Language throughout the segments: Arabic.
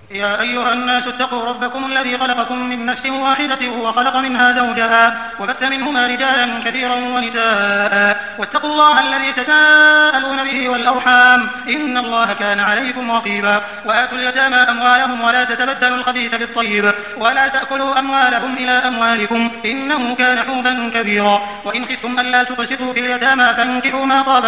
يا أيها الناس اتقوا ربكم الذي خلقكم من نفس واحدة وخلق منها زوجها وبث منهما رجالا كثيرا ونساء واتقوا الله الذي تساءلون به والأرحام إن الله كان عليكم رقيبا وآتوا اليتامى أموالهم ولا تتبدلوا الخبيث بالطيب ولا تأكلوا أموالهم إلى أموالكم إنه كان حوبا كبيرا وإن خفتم ألا تقسطوا في اليتامى فانكحوا ما طاب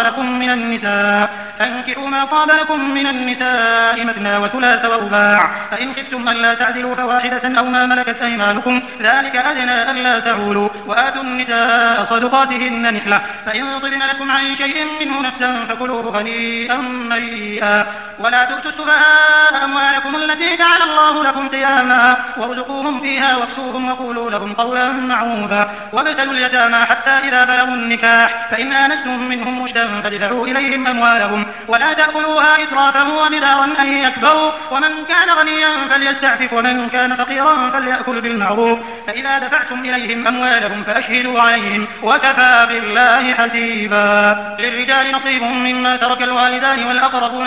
لكم من النساء مثنى وثلاث ورباع فإن خفتم ألا تعدلوا فواحدة أو ما ملكت أيمانكم ذلك أدنى ألا تعولوا وآتوا النساء صدقاتهن نحلة فإن طبن لكم عن شيء منه نفسا فكلوه هنيئا مريئا ولا تؤتوا السفهاء أموالكم التي جعل الله لكم قياما وارزقوهم فيها واكسوهم وقولوا لهم قولا معروفا وابتلوا اليتامى حتى إذا بلغوا النكاح فإن آنستم منهم رشدا فادفعوا إليهم أموالهم ولا تأكلوها إسرافا وبدارا أن يكبروا ومن كان غنيا فليستعفف ومن كان فقيرا فليأكل بالمعروف فإذا دفعتم إليهم أموالهم فأشهدوا عليهم وكفى بالله حسيبا للرجال نصيب مما ترك الوالدان والأقربون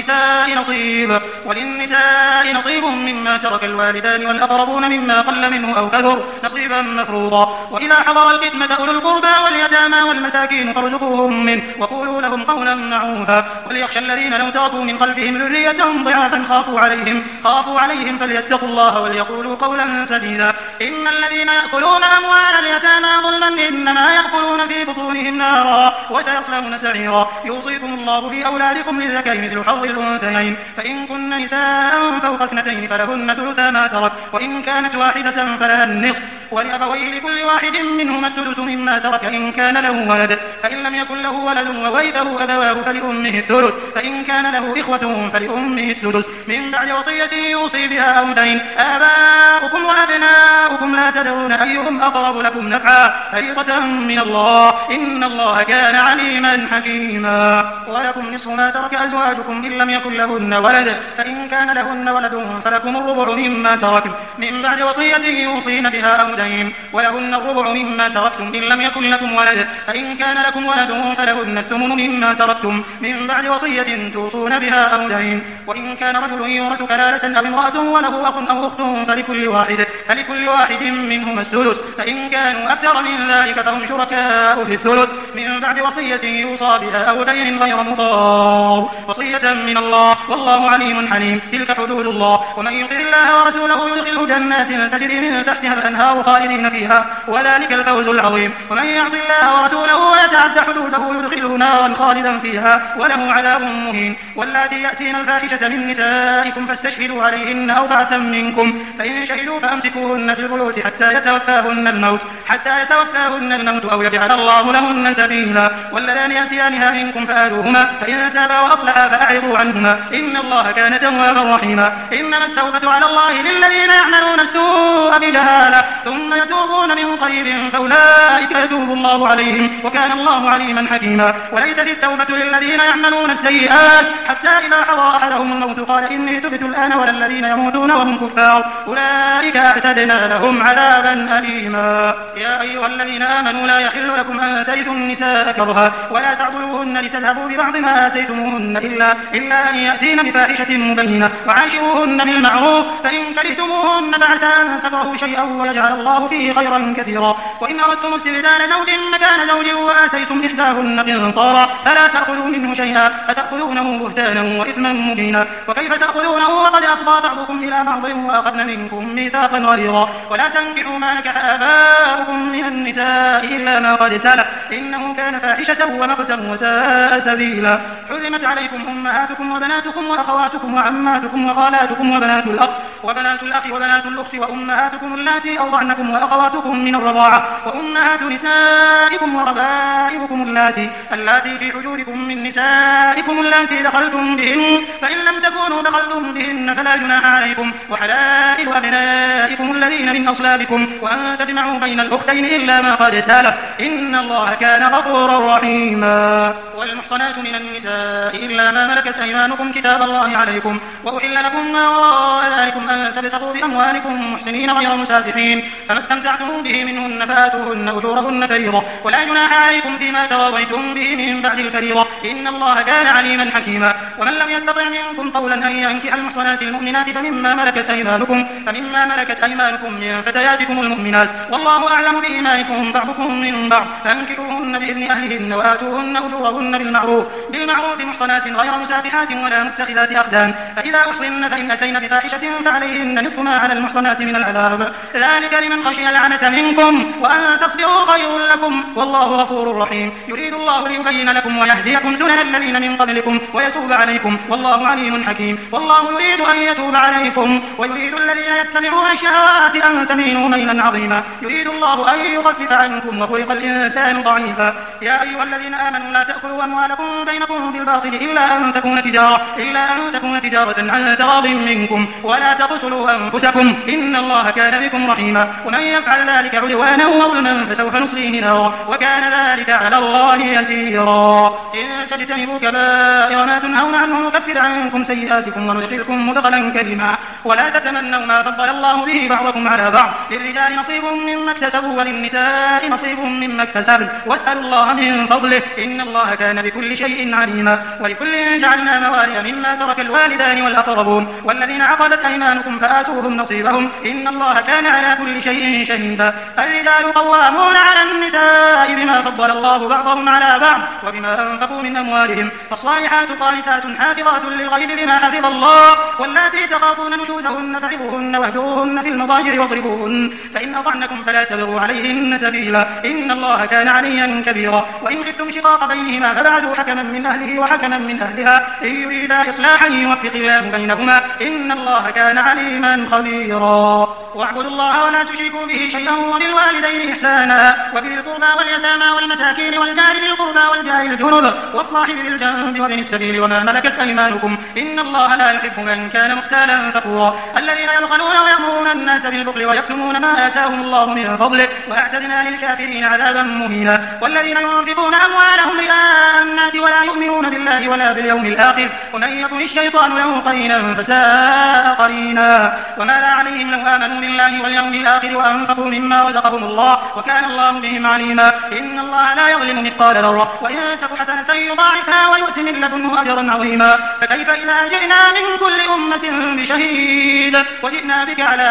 وللنساء نصيب مما ترك الوالدان والأقربون مما قل منه أو كثر نصيبا مفروضا وإذا حضر القسمة أولو القربى واليتامى والمساكين فارزقوهم منه وقولوا لهم قولا معروفا وليخشى الذين لو تركوا من خلفهم ذرية ضعافا خافوا عليهم فليتقوا الله وليقولوا قولا سديدا إن الذين يأكلون أموال اليتامى ظلما إنما يأكلون في بطونهم نارا وسيصلون سعيرا يوصيكم الله في أولادكم للذكر مثل حظ الأنثيين فإن كن نساء فوق اثنتين فلهن ثلثا ما ترك وإن كانت واحدة فلها النصف ولأبويه لكل واحد منهما السدس مما ترك إن كان له ولد فإن لم يكن له ولد وورثه أبواه فلأمه الثلث فإن كان له إخوة فلأمه السدس من بعد وصية يوصي بها أو دين آباؤكم وأبناؤكم لا تدرون أيهم أقرب لكم نفعا فريضة من الله إن الله كان عليما حكيما ولكم نصف ما ترك أزواجكم إن لم يكن لهن ولد فإن كان لهن ولد فلكم الربع مما تركتم من بعد وصية يوصين بها أو دين ولهن الربع مما تركتم إن لم يكن لكم ولد فإن كان لكم ولد فلهن الثمن مما تركتم من بعد وصية توصون بها أو دين وإن كان رجل يورث كلالة أو امرأة وله أخ أو أخت فلكل واحد منهما الثلث فإن كانوا أكثر من ذلك فهم شركاء في الثلث من بعد وصية يوصى بها أو دين غير مضار وصية من الله والله عليم حليم تلك حدود الله ومن يطع الله ورسوله يدخله جنات تجري من تحتها الأنهار خالدين فيها وذلك الفوز العظيم ومن يعص الله ورسوله ويتعد حدوده يدخله نارا خالدا فيها وله عذاب مهين واللاتي يأتين الفاحشة من نسائكم فاستشهدوا عليهن أربعة منكم فإن شهدوا فأمسكوهن في البيوت حتى يتوفاهن الموت أو يجعل الله لهن سبيلا واللذان يأتيانها منكم فآذوهما فإن تابا وأصلحا فأعرضوا عنهما إن الله كان توابا رحيما إنما التوبة على الله للذين يعملون السوء بجهالة ثم يتوبون من قريب فأولئك يتوب الله عليهم وكان الله عليما حكيما وليست التوبة للذين يعملون السيئات حتى إذا حضر أحدهم الموت قال إني تبت الآن ولا الذين يموتون وهم كفار أولئك أعتدنا لهم عذابا أليما يا أيها الذين آمنوا لا يحل لكم أن ترثوا النساء كرها ولا تعضلوهن لتذهبوا ببعض ما آتيتموهن إلا أن يأتين بفاحشة مبينة وعاشروهن بالمعروف فإن كرهتموهن فعسى أن تكرهوا شيئا ويجعل الله فيه خيرا كثيرا وإن أردتم استبدال زوج مكان زوج وآتيتم إحداهن قنطارا فلا تأخذوا منه شيئا فتأخذونه بهتانا وإثما مبينا وكيف تأخذونه وقد أفضى بعضكم إلى بعض وأخذن منكم ميثاقا غليظا ولا تنكحوا ما نكح آباؤكم من النساء إلا ما قد سلف إنه كان فاحشة ومقتا وساء سبيلا حرمت عليكم أمهاتكم وبناتكم وأخواتكم وعماتكم وخالاتكم وبنات الأخ وبنات الأخت وأمهاتكم اللاتي أرضعنكم وأخواتكم من الرضاعة وأمهات نسائكم وربائبكم اللاتي في حجوركم من نسائكم اللاتي دخلتم بهن فإن لم تكونوا دخلتم بهن فلا جناح عليكم وحلائل أبنائكم الذين من أصلابكم وأن تجمعوا بين الأختين إلا ما قد سلف إن الله كان غفورا رحيما والمحصنات من النساء إلا ما ملكت أيمانكم كتاب الله عليكم وأحل لكم ما وراء ذلك عليكم أن تبتغوا بأموالكم محسنين غير مسافحين، فما استمتعتم به منهن فآتوهن أجورهن فريضة، ولا جناح عليكم فيما تراضيتم به من بعد الفريضة، إن الله كان عليما حكيما. ومن لم يستطع منكم طولا أن ينكح المحصنات المؤمنات فمما ملكت أيمانكم من فتياتكم المؤمنات، والله أعلم بإيمانكم بعضكم من بعض، فانكحوهن بإذن أهلهن وآتوهن أجورهن بالمعروف محصنات غير مسافحات ولا متخذات أخدان، فإذا أحصن فإن أتين بفاحشة فعليهن نصف ما على المحصنات من العذاب، ذلك لمن خشي العنة منكم، وأن تصبروا خير لكم، والله غفور رحيم. يريد الله ليبين لكم ويهديكم سنن الذين من قبلكم ويتوب عليكم، والله عليم حكيم. والله يريد أن يتوب عليكم ويريد الذين يتبعون الشهوات أن تميلوا ميلا عظيما، يريد الله أن يخفف عنكم وخلق الإنسان ضعيفا. يا أيها الذين آمنوا لا تأكلوا أموالكم بينكم بالباطل إلا أن تكون تجارة عن تراض منكم، ولا تقتلوا أنفسكم إن الله كان بكم رحيما، ومن يفعل ذلك عدوانا وظلما فسوف نصليه نارا وكان ذلك على الله يسيرا. إن تجتنبوا كبائر ما تنهون عنه نكفر عنكم سيئاتكم وندخلكم مدخلا كريما. ولا تتمنوا ما فضل الله به بعضكم على بعض، للرجال نصيب مما اكتسبوا وللنساء نصيب مما اكتسبن، واسألوا الله من فضله إن الله كان بكل شيء عليما. ولكل جعلنا موالي مما ترك الوالدان والأقربون والذين عقدت أيمانكم فآتوهم نصيبهم إن الله كان على كل شيء شهيدا. الرجال قوامون على النساء بما فضل الله بعضهم على بعض وبما أنفقوا من أموالهم، فالصالحات قانتات حافظات للغيب بما حفظ الله، واللاتي تخافون نشوزهن فعظوهن واهجروهن في المضاجع واضربوهن، فإن أطعنكم فلا تبغوا عليهن سبيلا إن الله كان عليا كبيرا. وإن خفتم شقاق بينهما فبعثوا حكما من أهله وحكما من أهلها إن يريدا إصلاحا يوفق الله بينهما إن الله كان عليما خبيرا. واعبدوا الله ولا تشركوا به شيئا وبالوالدين إحسانا وبذي القربى واليتامى والمساكين والجار ذي القربى والجار الجنب والصاحب بالجنب وابن السبيل وما ملكت أيمانكم إن الله لا يحب من كان مختالا فخورا. الذين يبخلون ويأمرون الناس بالبخل ويكتمون ما آتاهم الله من فضله وأعتدنا للكافرين عذابا مهينا. والذين ينفقون أموالهم رئاء الناس ولا يؤمنون بالله ولا باليوم الآخر ومن يكن الشيطان له قرينا فساء قرينا. وماذا عليهم لو آمنوا بالله واليوم الآخر وأنفقوا مما رزقهم الله وكان الله بهم عليما. إن الله لا يظلم مثقال ذرة وإن تك حسنة يضاعفها ويؤت من لدنه أجرا عظيما. فكيف إذا جئنا من كل أمة بشهيد وجئنا بك على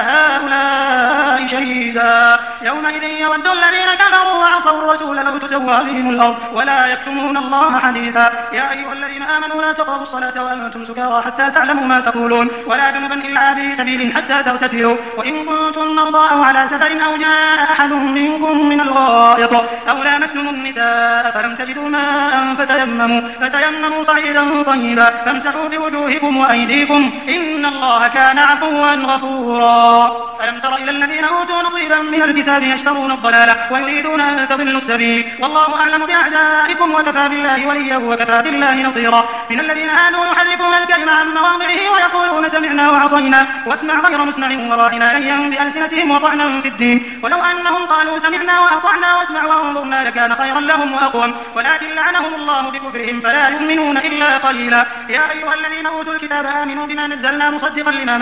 هؤلاء شهيدا. يومئذ يود الذين كفروا وعصوا الرسول لو تسوى بهم الأرض ولا يكتمون الله حديثا. يا أيها الذين آمنوا لا تقربوا الصلاة وأنتم سكارى حتى تعلموا ما تقولون ولا جنبا إلا عابري سبيل حتى تغتسلوا وإن كنتم مرضى أو على سفر أو جاء أحد منكم من الغائط أو لامستم النساء فلم تجدوا ماء فتيمموا صعيدا طيبا فامسحوا بوجوهكم وأيديكم إن الله كان عفوا غفورا. ألم تر إلى الذين أوتوا نصيبا من الكتاب يشترون الضلالة ويريدون أن تضلوا السبيل والله أعلم بأعدائكم وكفى بالله وليا وكفى بالله نصيرا. من الذين آمنوا يحرفون الكلم عن مواضعه ويقولون سمعنا وعصينا واسمع غير مسمع وراعنا ليا بألسنتهم وطعنا في الدين ولو أنهم قالوا سمعنا وأطعنا واسمع وانظرنا لكان خيرا لهم وأقوم ولكن لعنهم الله بكفرهم فلا يؤمنون إلا قليلا. يا أيها الذين أوتوا الكتاب آمنوا بما نزلنا مصدقا لما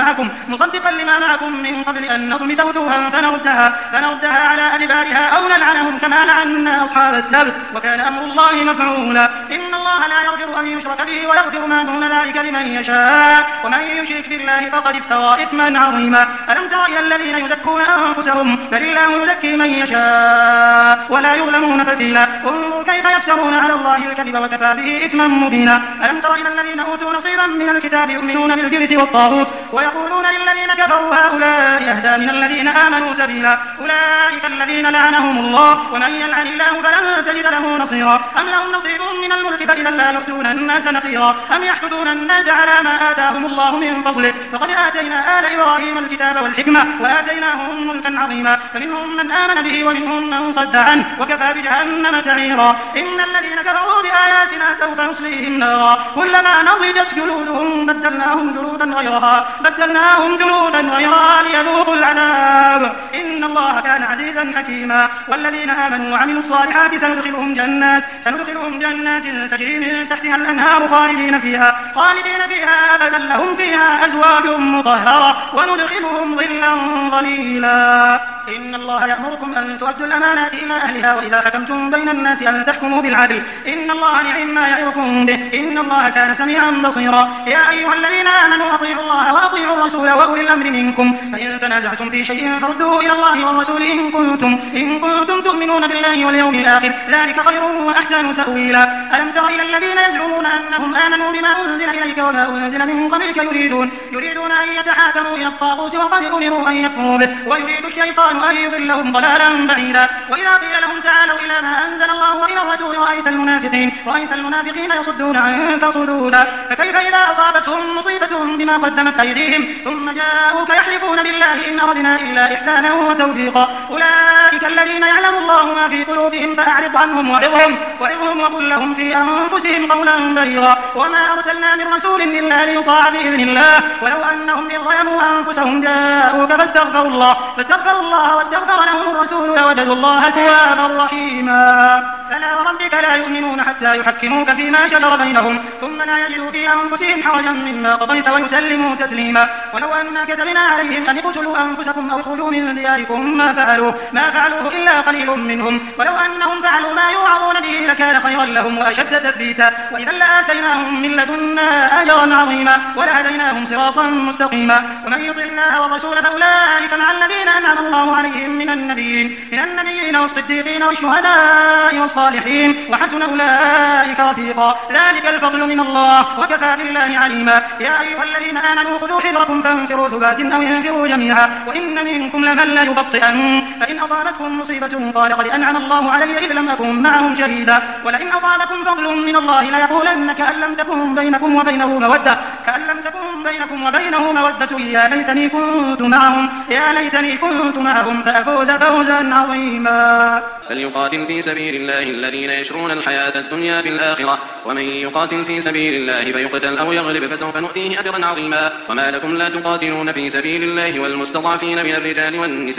معكم من قبل أن نطمس وجوها فنردها على أدبارها أو نلعنهم كما لعنا أصحاب السبت وكان أمر الله مفعولا. إن الله لا يغفر أن يشرك به ويغفر ما دون ذلك لمن يشاء ومن يشرك بالله فقد افترى إثما عظيما. ألم تر إلى الذين يزكون أنفسهم بل الله يزكي من يشاء ولا يظلمون فتيلا. انظر كيف يفترون على الله الكذب وكفى به إثما مبينا. ألم تر إلى الذين أوتوا نصيبا من الكتاب يؤمنون بالجبت والطاغوت ويقولون للذين كفروا هؤلاء أهدى من الذين آمنوا سبيلا. أولئك الذين لعنهم الله ومن يلعن الله فلن تجد له نصيرا. أم لهم نصيب من الملك فإذا لا يؤتون الناس نقيرا أم يحسدون الناس على ما آتاهم الله من فضله فقد آتينا آل إبراهيم الكتاب والحكمة وآتيناهم ملكا عظيما فمنهم من آمن به ومنهم من صد عنه وكفى بجهنم سعيرا. إن الذين كفروا بآياتنا سوف نصليهم نارا كلما نضجت جلودهم بدلناهم جلودا غيرها وليذوقوا العذاب إن الله كان عزيزا حكيما. والذين آمنوا وعملوا الصالحات سندخلهم جنات تجري من تحتها الأنهار خالدين فيها أبدا لهم فيها أزواج مطهرة وندخلهم ظلا ظليلا. إن الله يأمركم أن تؤدوا الأمانات إلى أهلها وإذا حكمتم بين الناس أن تحكموا بالعدل إن الله نعم ما يعظكم به إن الله كان سميعا بصيرا. يا أيها الذين آمنوا أطيعوا الله وأطيعوا الرسول وأولي الأمر منكم فإن تنازعتم في شيء فردوه إلى الله والرسول إن كنتم تؤمنون بالله واليوم الآخر ذلك خير وأحسن تأويلا. ألم تر إلى الذين يزعمون أنهم آمنوا بما أنزل إليك وما أنزل من قبلك يريدون أن يتحاكموا إلى الطاغوت وقد أمروا أن يكفروا به ويريد الشيطان أن يضلهم ضلالا بعيدا. وإذا قيل لهم تعالوا إلى ما أنزل الله وإلى الرسول رأيت المنافقين يصدون عنك صدودا. فكيف إذا أصابتهم مصيبة بما قدمت أيديهم ثم جاءوك يحلفون بالله إن أردنا إلا إحسانا وتوفيقا أولئك الذين يعلم الله ما في قلوبهم فأعرض عنهم وعظهم وقل لهم في أنفسهم قولا بليغا. وما أرسلنا من رسول إلا ليطاع بإذن الله ولو أنهم إذ ظلموا أنفسهم جاءوك فاستغفروا الله واستغفر لهم الرسول لوجدوا الله توابا رحيما. فلا وربك لا يؤمنون حتى يحكموك فيما شجر بينهم ثم لا يجدوا في أنفسهم حرجا مما قضيت ويسلموا تسليما. ولو أنا كتبنا عليهم أن اقتلوا أنفسكم أو اخرجوا من دياركم ما فعلوه إلا قليل منهم ولو أنهم فعلوا ما يوعظون به لكان خيرا لهم وأشد تثبيتا وإذا لآتيناهم من لدنا أجرا عظيما ولهديناهم صراطا مستقيما. ومن يطع الله والرسول فأولئك مع الذين أنعم الله عليهم من النبيين والصديقين والشهداء والصالحين وحسن أولئك رفيقا. ذلك الفضل من الله وكفى بالله عليما. يا أيها الذين آمنوا خذوا حذركم فانفروا ثبات أو انفروا جميعا وإن منكم لمن ليبطئن فإن أصابتكم مصيبة قال قد أنعم الله علي إذ لم أكن معهم شهيدا ولئن أصابكم فضل من الله ليقولن كأن لم تكن بينكم وبينه مودة يا ليتني كنت معهم فأفوز فوزا عظيما. فليقاتل في سبيل الله الذين يشرون الحياة الدنيا بالآخرة ومن يقاتل في سبيل الله فيقتل أو يغلب فسوف نؤتيه أجرا عظيما. وما لكم لا تقاتلون في سبيل الله والمستضعفين من الرجال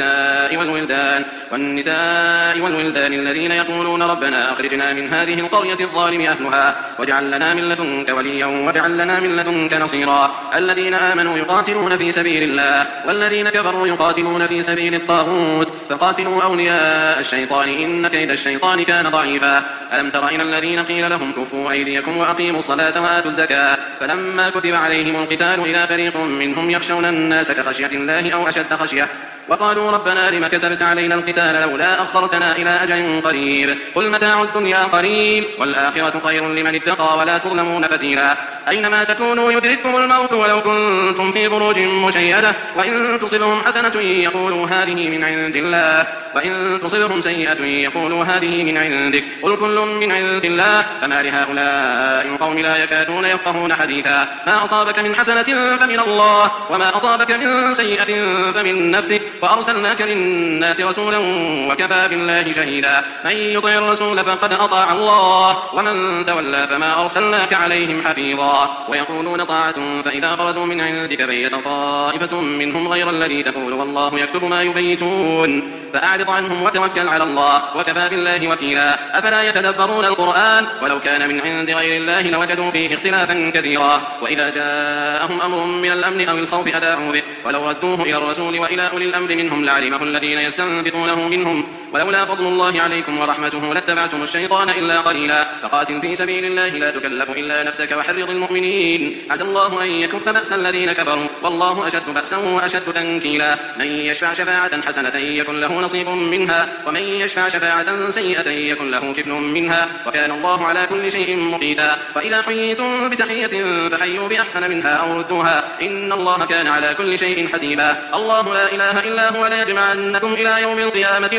والنساء والولدان الذين يقولون ربنا أخرجنا من هذه القرية الظالم أهلها واجعل لنا من لدنك وليا واجعل لنا من لدنك نصيرا. الذين آمنوا يقاتلون في سبيل الله والذين كفروا يقاتلون في سبيل الطاغوت فقاتلوا أولياء الشيطان إن كيد الشيطان كان ضعيفا. ألم تر إلى الذين قيل لهم كفوا أيديكم وأقيموا الصلاة وآتوا الزكاة فلما كتب عليهم القتال إذا فريق منهم يخشون الناس كخشية الله أو أشد خشية وقالوا ربنا لم كتبت علينا القتال لولا أخرتنا إلى أجل قريب قل متاع الدنيا قليل والآخرة خير لمن اتقى ولا تظلمون فتيلا. أينما تكونوا يدرككم الموت ولو كنتم في بروج مشيدة وإن تصبهم حسنة يقولوا هذه من عند الله وإن تصبهم سيئة يقولوا هذه من عندك قل كل من عند الله فما لهؤلاء القوم لا يكادون يفقهون حديثا. ما أصابك من حسنة فمن الله وما أصابك من سيئة فمن نفسك وأرسلناك للناس رسولا وكفى بالله شهيدا. من يطع الرسول فقد أطاع الله ومن تولى فما أرسلناك عليهم حفيظا. ويقولون طاعة فإذا برزوا من عندك بيت طائفة منهم غير الذي تقول والله يكتب ما يبيتون فأعرض عنهم وتوكل على الله وكفى بالله وكيلا. أفلا يتدبرون القرآن ولو كان من عند غير الله لوجدوا فيه اختلافا كثيرا. وإذا جاءهم أمر من الأمن أو الخوف أذاعوا به ولو ردوه إلى الرسول وإلى أولي الأمر منهم لعلمه الذين يستنبطونه منهم ولولا فضل الله عليكم ورحمته لاتبعتم الشيطان إلا قليلا. فقاتل في سبيل الله لا تكلف إلا نفسك وحرض المؤمنين عسى الله أن يكف بأس الذين كفروا والله أشد بأسا وأشد تنكيلا. من يشفع شفاعة حسنة يكن له نصيب منها ومن يشفع شفاعة سيئة يكن له كفل منها وكان الله على كل شيء مقيتا. وإذا حييتم بتحية فحيوا بأحسن منها أو ردوها إن الله كان على كل شيء حسيبا. الله لا إله إلا هو ليجمعنكم إلى يوم القيامة لا ريب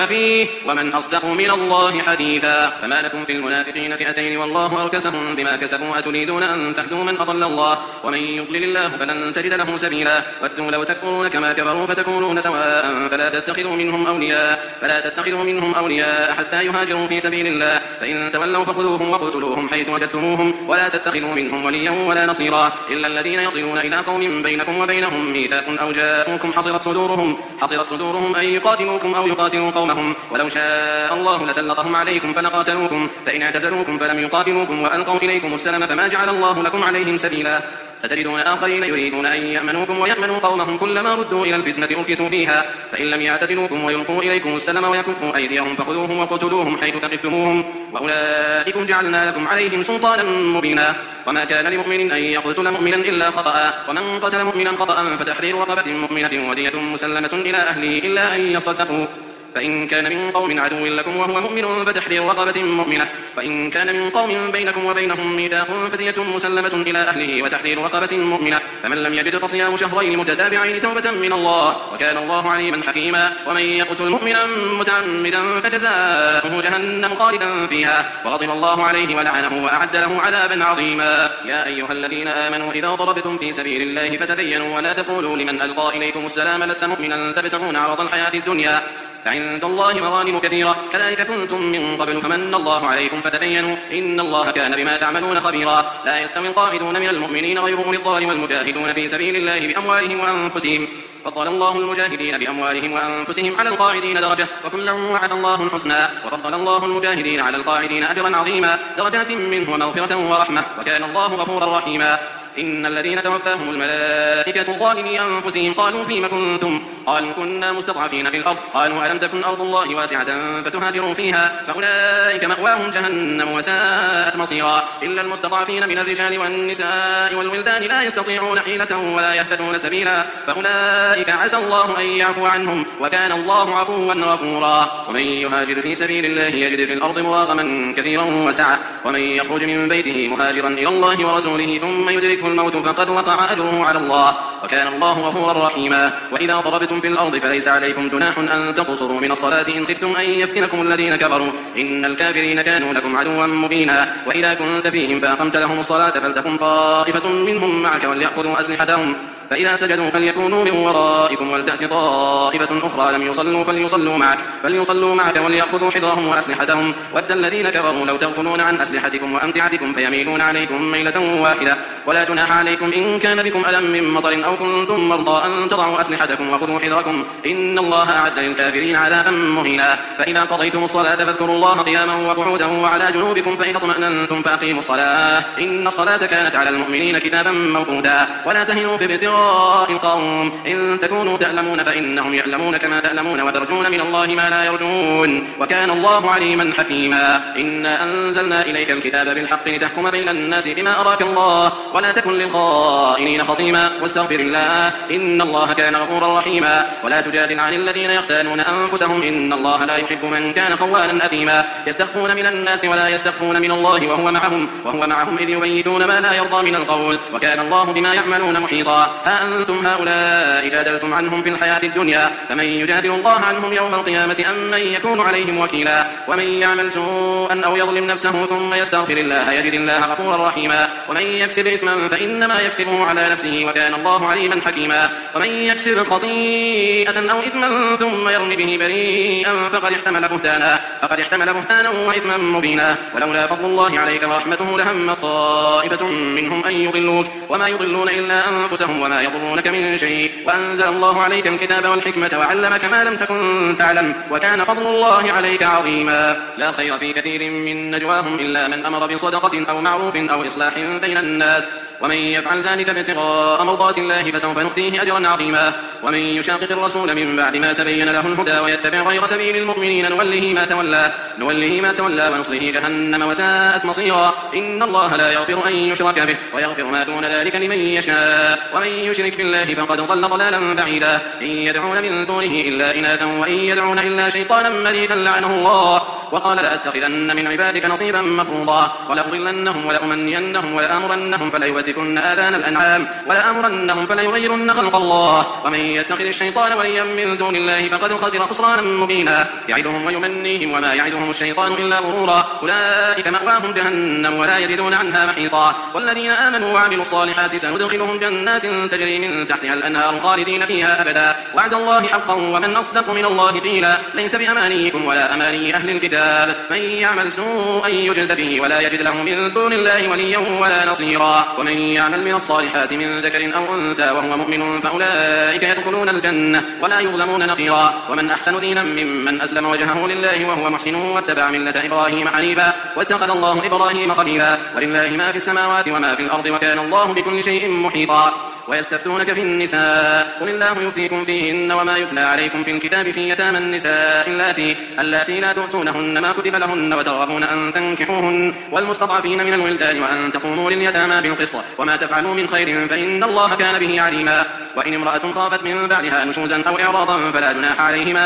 ريب فيه ومن أصدق من الله حديثا. فما لكم في المنافقين فئتين والله أركسهم بما كسبوا أتريدون أن تهدوا من أضل الله ومن يضلل الله فلن تجد له سبيلا. ودوا لو تكفرون كما كفروا فتكونون سواء فلا تتخذوا منهم أولياء حتى يهاجروا في سبيل الله فإن تولوا فخذوهم وقتلوهم حيث وجدتموهم ولا تتخذوا منهم وليا ولا نصيرا إلا الذين يصلون إلى قوم بينكم وبينهم ميثاق أو جاءوكم حصرت صدورهم أن يقاتلوكم أو يقاتلوا قومهم ولو شاء الله لسلطهم عليكم فلقاتلوكم فإن اعتزلوكم فلم يقاتلوكم وألقوا إليكم السلم فما جعل الله لكم عليهم سبيلا. ستجدون آخرين يريدون أن يأمنوكم ويأمنوا قومهم كلما ردوا إلى الفتنة أركسوا فيها فإن لم يعتزلوكم ويلقوا إليكم السلم ويكفوا أيديهم فخذوهم وقتلوهم حيث ثقفتموهم وأولئكم جعلنا لكم عليهم سلطانا مبينا. وما كان لمؤمن أن يقتل مؤمنا إلا خطأ ومن قتل مؤمنا خطأ فتحرير رقبة مؤمنة ودية مسلمة إلى أهله إلا أن يصدقوا فإن كان من قوم عدو لكم وهو مؤمن فتحرير رقبة مؤمنة وإن كان من قوم بينكم وبينهم ميثاق فدية مسلمة إلى أهله وتحرير رقبة مؤمنة فمن لم يجد فصيام شهرين متتابعين توبة من الله وكان الله عليما حكيما. ومن يقتل مؤمنا متعمدا فجزاؤه جهنم خالدا فيها وغضب الله عليه ولعنه وأعد له عذابا عظيما. يا أيها الذين آمنوا إذا ضربتم في سبيل الله فتبينوا ولا تقولوا لمن ألقى إليكم السلام لست مؤمنا تبتغون عرض الحياة الدنيا فعند الله مغانم كثيرة كذلك كنتم من قبل فمن الله عليكم فتبينوا إن الله كان بما تعملون خبيرا. لا يستوي القاعدون من المؤمنين غير أولي الضرر والمجاهدون في سبيل الله بأموالهم وأنفسهم فضل الله المجاهدين بأموالهم وأنفسهم على القاعدين درجة وكلا وعد الله الحسنى وفضل الله المجاهدين على القاعدين أجرا عظيما درجات منه ومغفرة ورحمة وكان الله غفورا رحيما. إن الذين توفاهم الملائكة ظالمي أنفسهم قالوا فيما كنتم قالوا كنا مستضعفين في الأرض قالوا ألم تكن أرض الله واسعة فتهاجروا فيها فأولئك مأواهم جهنم وساءت مصيرا إلا المستضعفين من الرجال والنساء والولدان لا يستطيعون حيلة ولا يهتدون سبيلا فأولئك عسى الله أن يعفو عنهم وكان الله عفوا غفورا. ومن يهاجر في سبيل الله يجد في الأرض مراغما كثيرا وسعة ومن يخرج من بيته مهاجرا إلى الله ورسوله ثم يدركه الموت فقد وقع أجره على الله وكان الله غفورا رحيما. وإذا ضربتم في الأرض فليس عليكم جناح أن تقصروا من الصلاة إن خفتم أن يفتنكم الذين كفروا إن الكافرين كانوا لكم عدوا مبينا. وإذا كنت فيهم فأقمت لهم الصلاة فلتقم طائفة منهم معك وليأخذوا أسلحتهم فإذا سجدوا فليكونوا من ورائكم ولتأت طائفة أخرى لم يصلوا فليصلوا معك وليأخذوا حذرهم وأسلحتهم ود الذين كفروا لو تغفلون عن أسلحتكم وأمتعتكم فيميلون عليكم ميلة واحدة. ولا جناح عليكم إن كان بكم ألم من مطر أو كنتم مرضى أن تضعوا أسلحتكم وخذوا حذركم إن الله أعد للكافرين عذابا مهينا. فإذا قضيتم الصلاة فاذكروا الله قياما وقعودا وعلى جنوبكم فإذا اطمأننتم فأقيموا الصلاة إن الصلاة كانت على المؤمنين كتابا موقوتا. ولا تهنوا في ابتغاء القوم إن تكونوا تألمون فإنهم يألمون كما تألمون وترجون من الله ما لا يرجون وكان الله عليما حكيما. إنا أنزلنا إليك الكتاب بالحق لتحكم بين الناس بما أراك الله ولا تكن للخائنين خصيما واستغفر الله إن الله كان غفورا رحيما. ولا تجادل عن الذين يختانون أنفسهم إن الله لا يحب من كان خوانا أثيما. يستخفون من الناس ولا يستخفون من الله وهو معهم إذ يبيتون ما لا يرضى من القول وكان الله بما يعملون محيطا. ها أنتم هؤلاء جادلتم عنهم في الحياة الدنيا فمن يجادل الله عنهم يوم القيامة أم من يكون عليهم وكيلا. ومن يعمل سوءا أو يظلم نفسه ثم يستغفر الله يجد الله غفورا رحيما. ومن يكسب إثما فإنما يكسبه على نفسه وكان الله عليما حكيما. ومن يكسب خطيئة أو إثما ثم يرم به بريئا فقد احتمل بهتانا وإثما مبينا. ولولا فضل الله عليك ورحمته لهم طائفة منهم أن يضلوك وما يضلون إلا أنفسهم وما يضرونك من شيء. وأنزل الله عليك الكتاب والحكمة وعلمك ما لم تكن تعلم وكان فضل الله عليك عظيما. لا خير في كثير من نجواهم إلا من أمر بصدقة أو معروف أو إصلاح بين الناس ومن يفعل ذلك ابتغاء مرضات الله فسوف نؤتيه أجرا عظيما. ومن يشاقق الرسول من بعد ما تبين له الهدى ويتبع غير سبيل المؤمنين نوله ما تولى ونصله جهنم وساءت مصيرا. إن الله لا يغفر أن يشرك به ويغفر ما دون ذلك لمن يشاء ومن يشرك بالله فقد ضل ضلالا بعيدا. إن يدعون من دونه إلا إناثا وإن يدعون إلا شيطانا مريدا لعنه الله وقال لأتخذن من عبادك نصيبا مفروضا ولأضلنهم ولأمنينهم ولآمرنهم فليبتكن آذان الأنعام ولآمرنهم فليغيرن خلق الله ومن يتخذ الشيطان وليا من دون الله فقد خسر خسرانا مبينا يعدهم ويمنيهم وما يعدهم الشيطان إلا غرورا أولئك مأواهم جهنم ولا يجدون عنها محيصا والذين آمنوا وعملوا الصالحات سندخلهم جنات تجري من تحتها الأنهار خالدين فيها أبدا وعد الله حقا ومن أصدق من الله قيلا ليس بأمانيكم ولا أماني أهل الكتاب من يعمل سوءا يجز به ولا يجد له من دون الله وليا ولا نصيرا ومن يعمل من الصالحات من ذكر أو أنثى وهو مؤمن فأولئك يدخلون الجنة ولا يظلمون نقيرا ومن أحسن دينا ممن أسلم وجهه لله وهو محسن واتبع ملة إبراهيم حنيفا واتخذ الله إبراهيم خليلا ولله ما في السماوات وما في الأرض وكان الله بكل شيء محيطا ويستفتونك في النساء قل الله يفتيكم فيهن وما يتلى عليكم في الكتاب في يتامى النساء اللاتي لا تؤتونهن ما كتب لهن وترغبون أن تنكحوهن والمستضعفين من الولدان وأن تقوموا لليتامى بالقسط وما تفعلوا من خير فإن الله كان به عليما وإن امرأة خافت من بعدها نشوزا أو إعراضا فلا جناح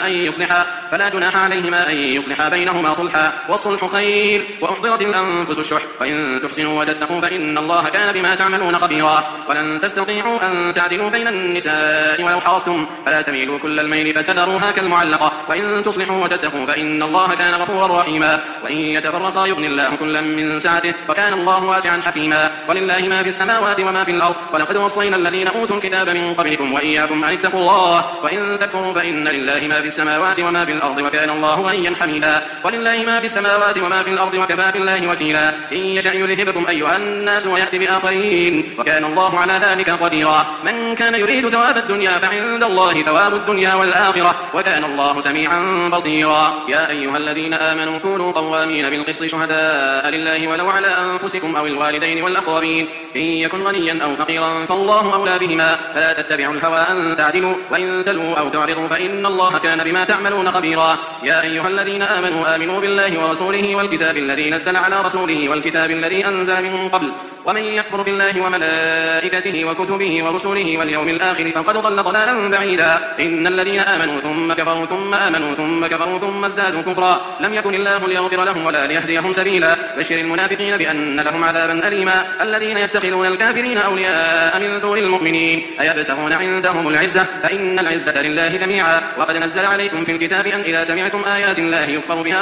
عليهما أن يصلحا بينهما صلحا والصلح خير وأحضرت الأنفس الشح وإن تحسنوا وتتقوا فإن الله كان بما تعملون خبيرا ولن تستطيعوا أن تعدلوا بين النساء ولو حرصتم فلا تميلوا كل الميل فتذروها كالمعلقة وإن تصلحوا وتتقوا فإن الله كان غفورا رحيما وإن يتفرقا يغني الله كلا من سعته وكان الله واسعا حكيما ولله ما في السماوات وما في الأرض ولقد وصينا الذين أوتوا الكتاب من قبلكم وإياكم أن اتقوا الله وإن تكفروا فإن لله ما في السماوات وما في الأرض وكان الله غنيا حميدا ولله ما في السماوات وما في الأرض وكفى بالله وكيلا إن يشأ يذهبكم أيها الناس ويأتي بآخرين وكان الله على ذلك قديرا من كان يريد ثواب الدنيا فعند الله ثواب الدنيا والآخرة وكان الله سميعا بصيرا يا أيها الذين آمنوا كونوا قوامين بالقسط شهداء لله ولو على أنفسكم أو الوالدين والأقربين إن يكن غنيا أو فقيرا فالله أولى بهما فلا تتبعوا الهوى أن تعدلوا وإن تلووا أو تعرضوا فإن الله كان بما تعملون خبيرا يا أيها الذين آمنوا بالله ورسوله والكتاب الذي نزل على رسوله والكتاب الذي أنزل من قبل ومن يكفر بالله وملائكته وكتبه ورسله واليوم الآخر فقد ضل ضلالا بعيدا إن الذين آمنوا ثم كفروا ثم آمنوا ثم كفروا ثم ازدادوا كفرا لم يكن الله ليغفر لهم ولا ليهديهم سبيلا بشر المنافقين بأن لهم عذابا أليما الذين يتخذون الكافرين أولياء من دون المؤمنين أيبتغون عندهم العزة فإن العزة لله جميعا وقد نزل عليكم في الكتاب أن إذا سمعتم آيات الله يكفر بها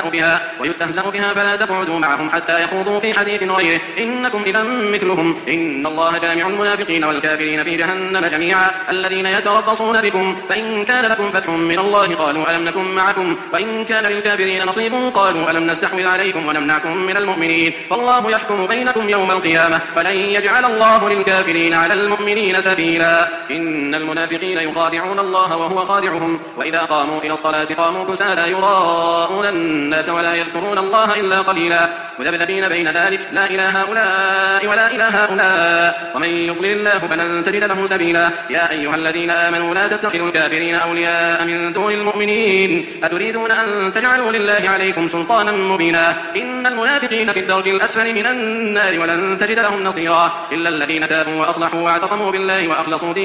ويستهزأ بها فلا تقعدوا معهم حتى يخوضوا في حديث غيره إنكم إذا مثلهم إن الله جامع المنافقين والكافرين في جهنم جميعا الذين يتربصون بكم فإن كان لكم فتح من الله قالوا ألم نكن معكم وإن كان للكافرين نصيب قالوا ألم نستحوذ عليكم ونمنعكم من المؤمنين فالله يحكم بينكم يوم القيامة فلن يجعل الله للكافرين على المؤمنين سبيلا إن المنافقين يخادعون الله وهو خادعهم وإذا قاموا إلى الصلاة قاموا كسالى يراءون الناس ولا يذكرون الله إلا قليلا مذبذبين بين ذلك لا إله هؤلاء ولا إله هؤلاء ومن يضلل الله فلن تجد له سبيلا يا أيها الذين آمنوا لا تتخذوا الكافرين أولياء من دون المؤمنين أتريدون أن تجعلوا لله عليكم سلطانا مبينا إن المنافقين في الدرك الأسفل من النار ولن تجد لهم نصيرا إلا الذين تابوا وأصلحوا واعتصموا بالله وأخلصوا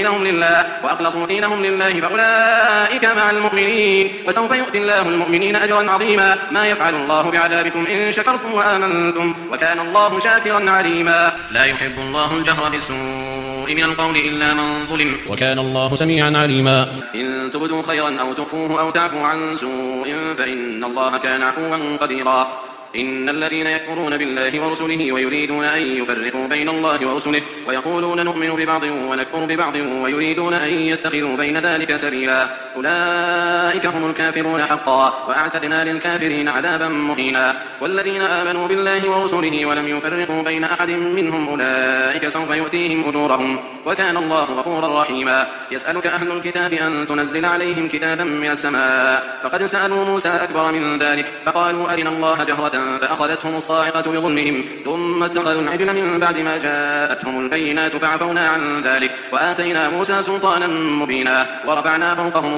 دينهم لله فأولئك مع المؤمنين وسوف يؤتي الله المؤمنين أجرا عظيما ما يفعل الله بعذابكم إن شكرتم وآمنتم وكان الله شاكرا عليما لا يحب الله الجهر بالسوء من القول إلا من ظلم وكان الله سميعا عليما إن تبدوا خيرا أو تخفوه أو تعفوا عن سوء فإن الله كان عفوا قديرا إن الذين يكفرون بالله ورسله ويريدون أن يفرقوا بين الله ورسله ويقولون نؤمن ببعض ونكفر ببعض ويريدون أن يتخذوا بين ذلك سبيلا أولئك هم الكافرون حقا وأعتدنا للكافرين عذابا مهينا والذين آمنوا بالله ورسله ولم يفرقوا بين أحد منهم أولئك سوف يؤتيهم أجورهم وكان الله غفورا رحيما يسألك أهل الكتاب أن تنزل عليهم كتابا من السماء فقد سألوا موسى أكبر من ذلك فقالوا أرنا الله جهرة فأخذتهم الصاعقة بظلمهم ثم اتخذوا العجل من بعد ما جاءتهم البينات فعفونا عن ذلك وآتينا موسى سلطانا مبينا ورفعنا فوقهم الطور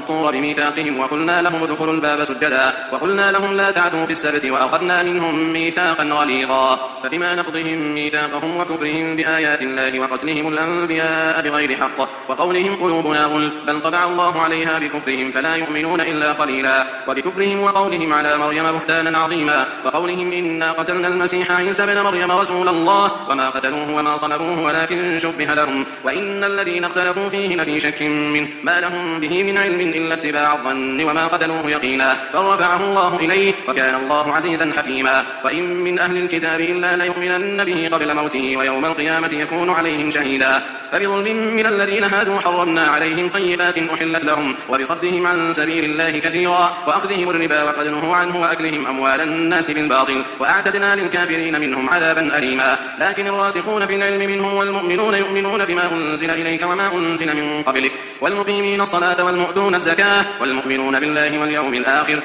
الطور بميثاقهم وقلنا لهم ادخلوا الباب سجدا وقلنا لهم لا تعدوا في السبت وأخذنا منهم ميثاقا غليظا فبما نقضهم ميثاقهم وكفرهم بآيات الله وقتلهم الأنبياء بغير حق وقولهم قلوبنا غلف بل طبع الله عليها بكفرهم فلا يؤمنون إلا قليلا وبكفرهم وقولهم على مريم بهتانا عظيما وقولهم إنا قتلنا المسيح عيسى بن مريم رسول الله وما قتلوه وما صلبوه ولكن شبه لهم وإن الذين اختلفوا فيه لفي شك منه ما لهم به من علم إلا اتباع الظن وما قتلوه يقينا فرفعه الله إليه وكان الله عزيزا حكيما وإن من أهل الكتاب إلا ليؤمنن به قبل موته ويوم القيامة يكون عليهم شهيدا فبظلم من الذين هادوا حرمنا عليهم طيبات أحلت لهم وبصدهم عن سبيل الله كثيرا وأخذهم الربا وقد نهوا عنه وأكلهم أموال الناس بالباطل وأعتدنا للكافرين منهم عذابا أليما لكن الراسخون في العلم منهم والمؤمنون يؤمنون بما أنزل إليك وما أنزل من قبلك والمقيمين الصلاة والمؤتون الزكاة والمؤمنون بالله واليوم الآخر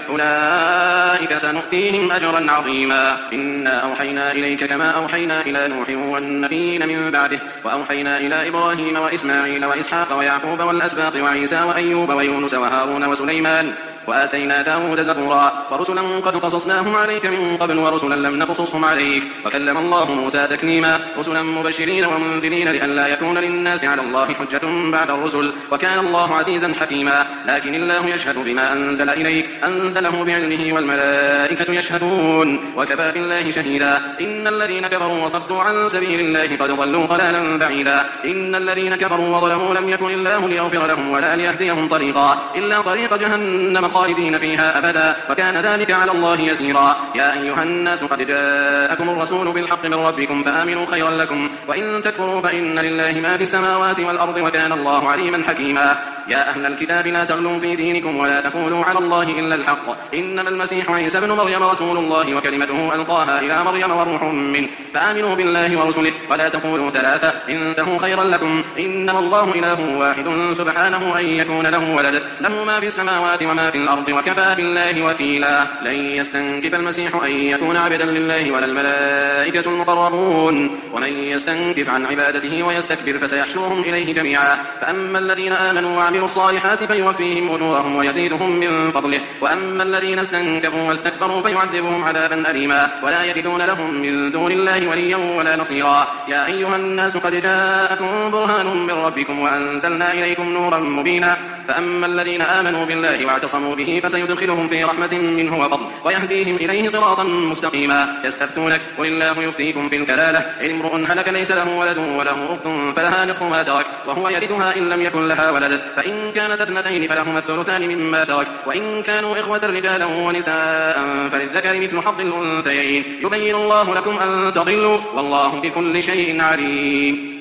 أولئك سنؤتيهم أجرا عظيما إنا أوحينا إليك كما أوحينا إلى نوح والنبيين من بعده وأوحينا إلى إبراهيم وإسماعيل وإسحاق ويعقوب والأسباط وعيسى وأيوب ويونس وهارون وسليمان وآتينا داود زبورا ورسلا قد قصصناهم عليك من قبل ورسلا لم نقصصهم عليك وكلم الله موسى تكليما رسلا مبشرين ومنذرين لئلا يكون للناس على الله حجة بعد الرسل وكان الله عزيزا حكيما لكن الله يشهد بما أنزل إليك أنزله بعلمه والملائكة يشهدون وكفى بالله شهيدا إن الذين كفروا وصدوا عن سبيل الله قد ضلوا ضلالا بعيدا إن الذين كفروا وظلموا لم يكن الله ليغفر لهم ولا ليهديهم طريقا إلا طريق جهنم خالدين فيها أبدا وكان ذلك على الله يسيرا يا أيها الناس قد جاءكم الرسول بالحق من ربكم فآمنوا خيرا لكم وإن تكفروا فإن لله ما في السماوات والأرض وكان الله عليما حكيما يا أهل الكتاب لا تغلوا في دينكم ولا تقولوا على الله إلا الحق إنما المسيح عيسى بن مريم رسول الله وكلمته ألقاها إلى مريم وروح منه فآمنوا بالله ورسله ولا تقولوا ثلاثة انتهوا خيرا لكم إنما الله إله واحد سبحانه أن يكون له ولد له ما في السماوات وما في الأرض وكفى بالله وكيلا لن يستنكف المسيح أن يكون عبدا لله ولا الملائكة المقربون ومن يستنكف عن عبادته ويستكبر فسيحشرهم إليه جميعا فأما الذين آمنوا وعملوا الصالحات فيوفيهم أجورهم ويزيدهم من فضله وأما الذين استنكفوا واستكبروا فيعذبهم عذابا أليما ولا يجدون لهم من دون الله وليا ولا نصيرا يا أيها الناس قد جاءكم برهان من ربكم وأنزلنا إليكم نورا مبينا فأما الذين آمنوا بالله واعتصموا به فسيدخلهم في رحمة منه وفضل ويهديهم إليه صراطا مستقيما يستفتونك قل الله يفتيكم في الكلالة إن امرؤ هلك ليس له ولد وله أخت فلها نصف ما ترك وهو يرثها إن لم يكن لها ولد فإن كانت اثنتين فلهما الثلثان مما ترك وإن كانوا إخوة رجالا ونساء فللذكر مثل حظ الأنثيين يبين الله لكم أن تضلوا والله بكل شيء عليم